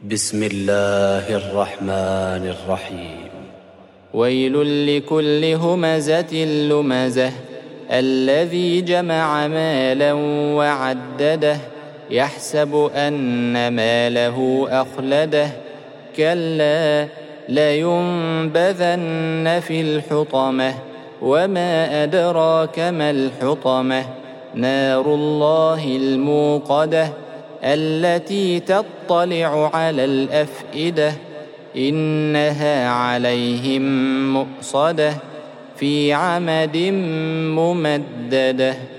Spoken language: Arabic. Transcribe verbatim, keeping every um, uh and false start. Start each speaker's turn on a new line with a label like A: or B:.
A: بسم الله الرحمن الرحيم.
B: ويل لكل همزة لمزة الذي جمع مالا وعدده يحسب أن ماله أخلده كلا لينبذن في الحطمة وما أدراك ما الحطمة نار الله الموقدة التي تطلع على الأفئدة إنها عليهم مؤصدة في عمد ممددة.